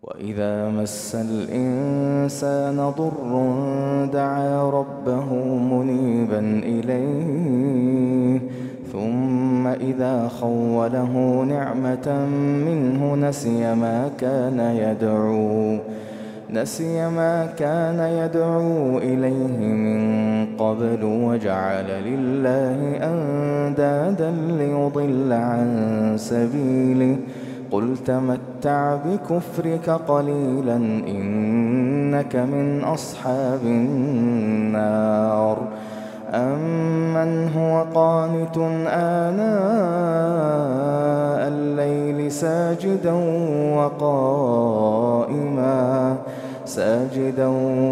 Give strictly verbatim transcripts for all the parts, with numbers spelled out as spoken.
وإذا مس الإنسان ضر دعا ربه منيبا إليه ثم إذا خوله نعمة منه نسي ما كان يدعو نسي ما كان يدعو إليه من قبل وجعل لله أندادا ليضل عن سبيله قل تمتع بكفرك قليلا إنك من أصحاب النار أمن هو قانت آناء الليل ساجدا وقائما ساجدا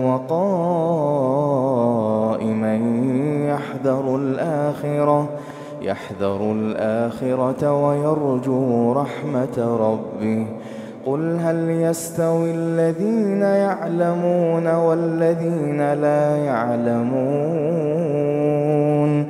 وقائما يحذر الآخرة يحذر الآخرة ويرجو رحمة ربه قل هل يستوي الذين يعلمون والذين لا يعلمون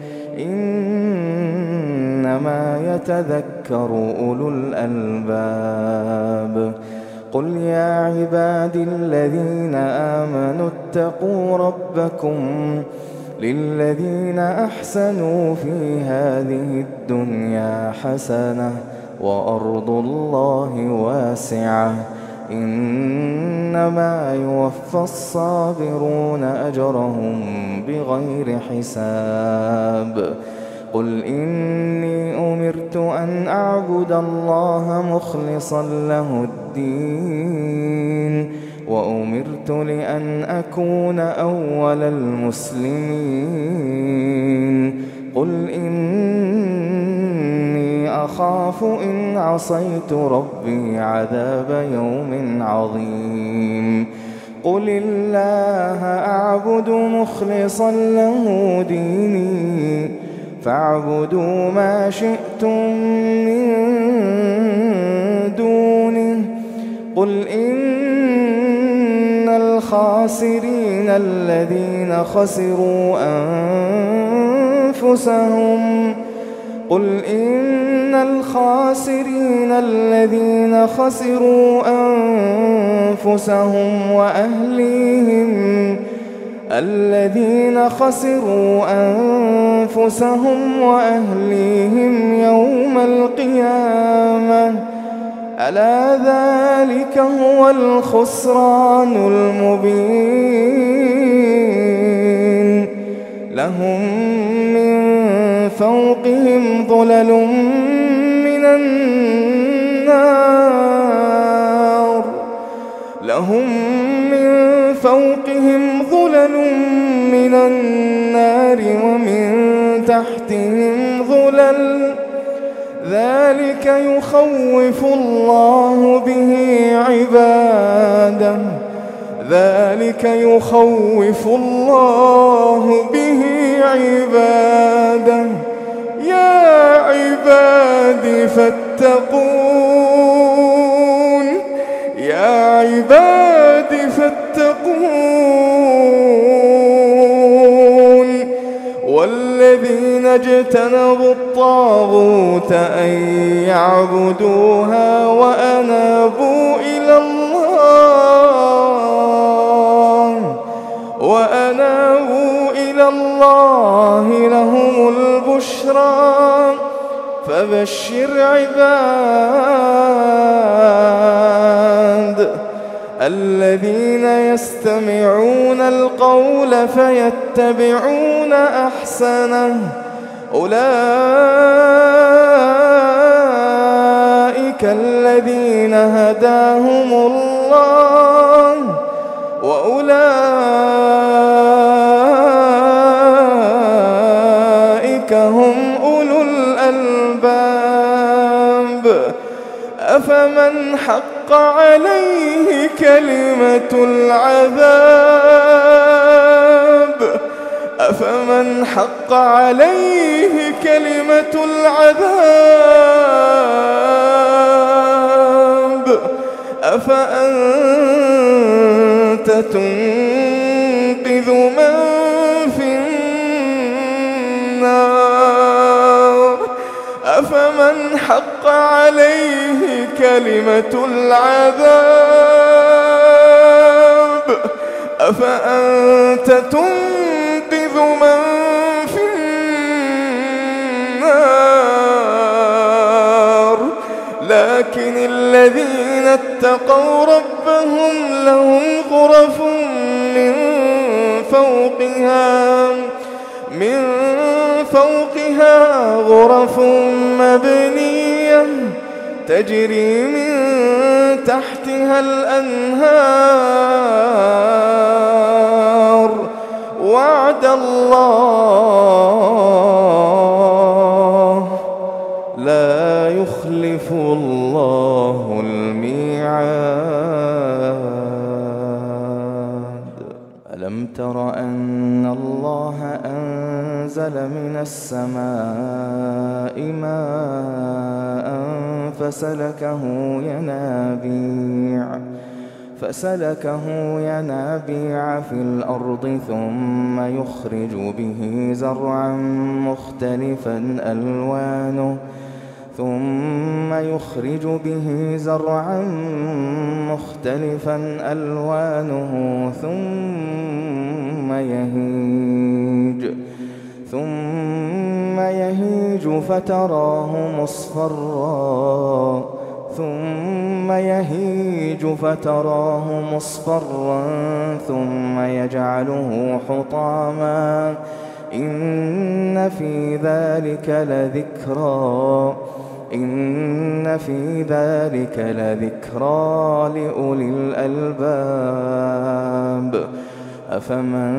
إنما يتذكر أولو الألباب قل يا عبادي الذين آمنوا اتقوا ربكم للذين أحسنوا في هذه الدنيا حسنة وأرض الله واسعة إنما يوفى الصابرون أجرهم بغير حساب قل إني أمرت أن أعبد الله مخلصا له الدين وأمرت لأن أكون أول المسلمين قل إني أخاف إن عصيت ربي عذاب يوم عظيم قل الله أعبد مخلصا له ديني فاعبدوا ما شئتم من دونه قل إن الخاسرين الذين خسروا أنفسهم قل إن الخاسرين الذين خسروا أنفسهم وأهليهم الذين خسروا أنفسهم وأهليهم يوم القيامة ألا ذلك هو الخسران المبين لهم من فوقهم ظلل من النار لهم من فوقهم ظلل من النار ومن تحتهم ظلل ذلك يخوف الله به عباده ذلك يخوف الله به عباده يا عبادي فاتقون يا عبادي فاتقون والذين اجتنبوا الطاغوت أن يعبدوها وأنابوا إلى الله وأنابوا إلى الله لهم البشرى فبشر عباد الذين يستمعون القول فيتبعون أحسنه أولئك الذين هداهم الله وأولئك هم أولو الألباب أفمن حق عليه كلمة العذاب أفمن حق عليه كلمة العذاب أفأنت تنقذ من في النار أفمن حق عليه كلمة العذاب أفأنت تنقذ من في النار لكن الذين اتقوا ربهم لهم غرف من فوقها من فوقها غرف مبنية تجري من تحتها الأنهار وعد الله لا يخلف الله الميعاد. ألم تر أن الله أنزل من السماء ماء فسلكه ينابيع فسلكه ينابيع في الأرض ثم يخرج به زرعا مختلفا ألوانه ثم يخرج به زرعا مختلفا ألوانه ثم يهيج ثم يهيج فتراه مصفرا ثم يهيج فتراه مصفرا ثم يجعله حطاما إن في ذلك لذكرى إن في ذلك لذكرى لأولي الألباب. أفمن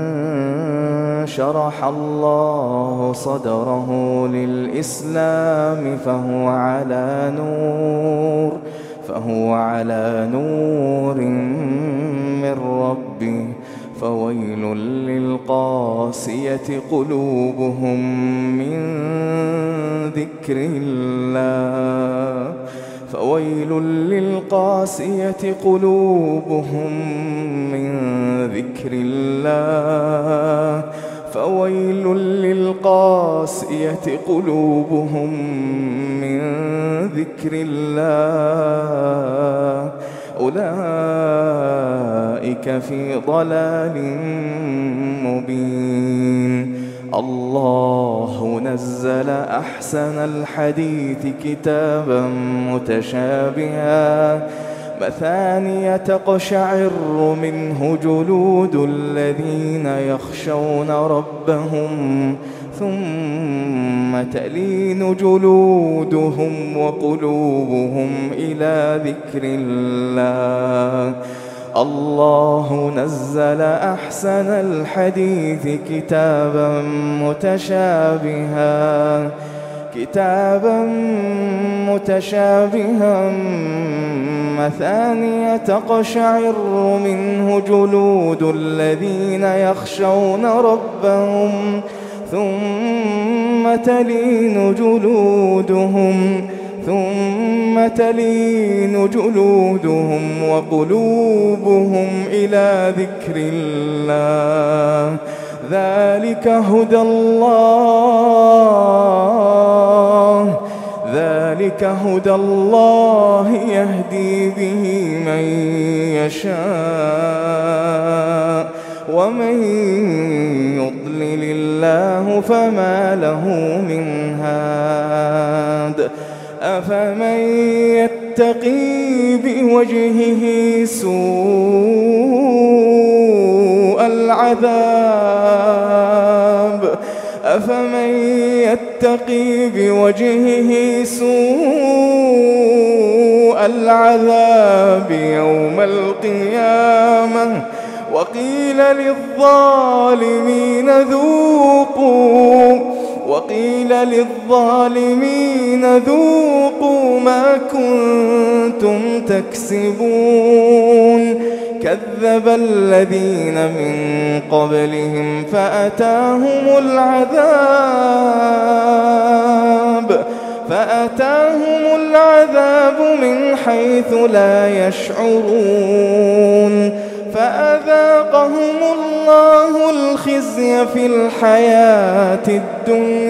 شرح الله صدره للإسلام فهو على نور فهو على نور من ربه فويل للقاسية قلوبهم من ذكر الله فويل للقاسية قلوبهم من ذكر الله فويل للقاسية قلوبهم من ذكر الله أولئك في ضلال مبين. الله نزل أحسن الحديث كتابا متشابها مثانية تقشعر منه جلود الذين يخشون ربهم ثم تلين جلودهم وقلوبهم إلى ذكر الله. الله نزل أحسن الحديث كتابا متشابها كتابا متشابها مثانية تقشعر منه جلود الذين يخشون ربهم ثم تلين جلودهم ثم تلين جلودهم وقلوبهم إلى ذكر الله. ذلك هدى الله ذلك هدى الله يهدي به من يشاء ومن يضلل الله فما له من هاد. أفمن يتقي بوجهه سوء العذاب أفمن يتقي بوجهه سوء العذاب يوم القيامة وقيل للظالمين ذوقوا وقيل للظالمين ذوقوا ما كنتم تكسبون. كذب الذين من قبلهم فأتاهم العذاب فأتاهم العذاب من حيث لا يشعرون فأذاقهم الله الخزي في الحياة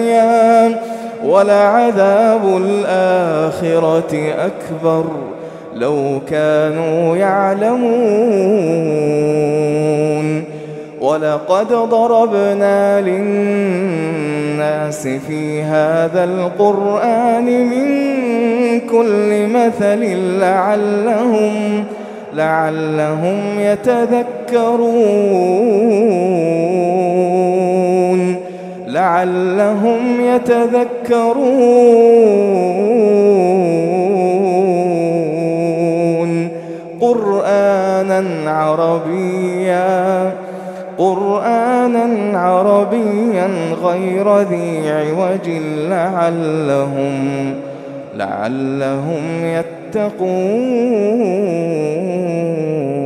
الدنيا ولعذاب الآخرة أكبر لو كانوا يعلمون. ولقد ضربنا للناس في هذا القرآن من كل مثل لعلهم لعلهم يتذكرون لعلهم يتذكرون قرآنا عربيا قرآنا عربيا غير ذي عوج لعلهم لعلهم يتقون.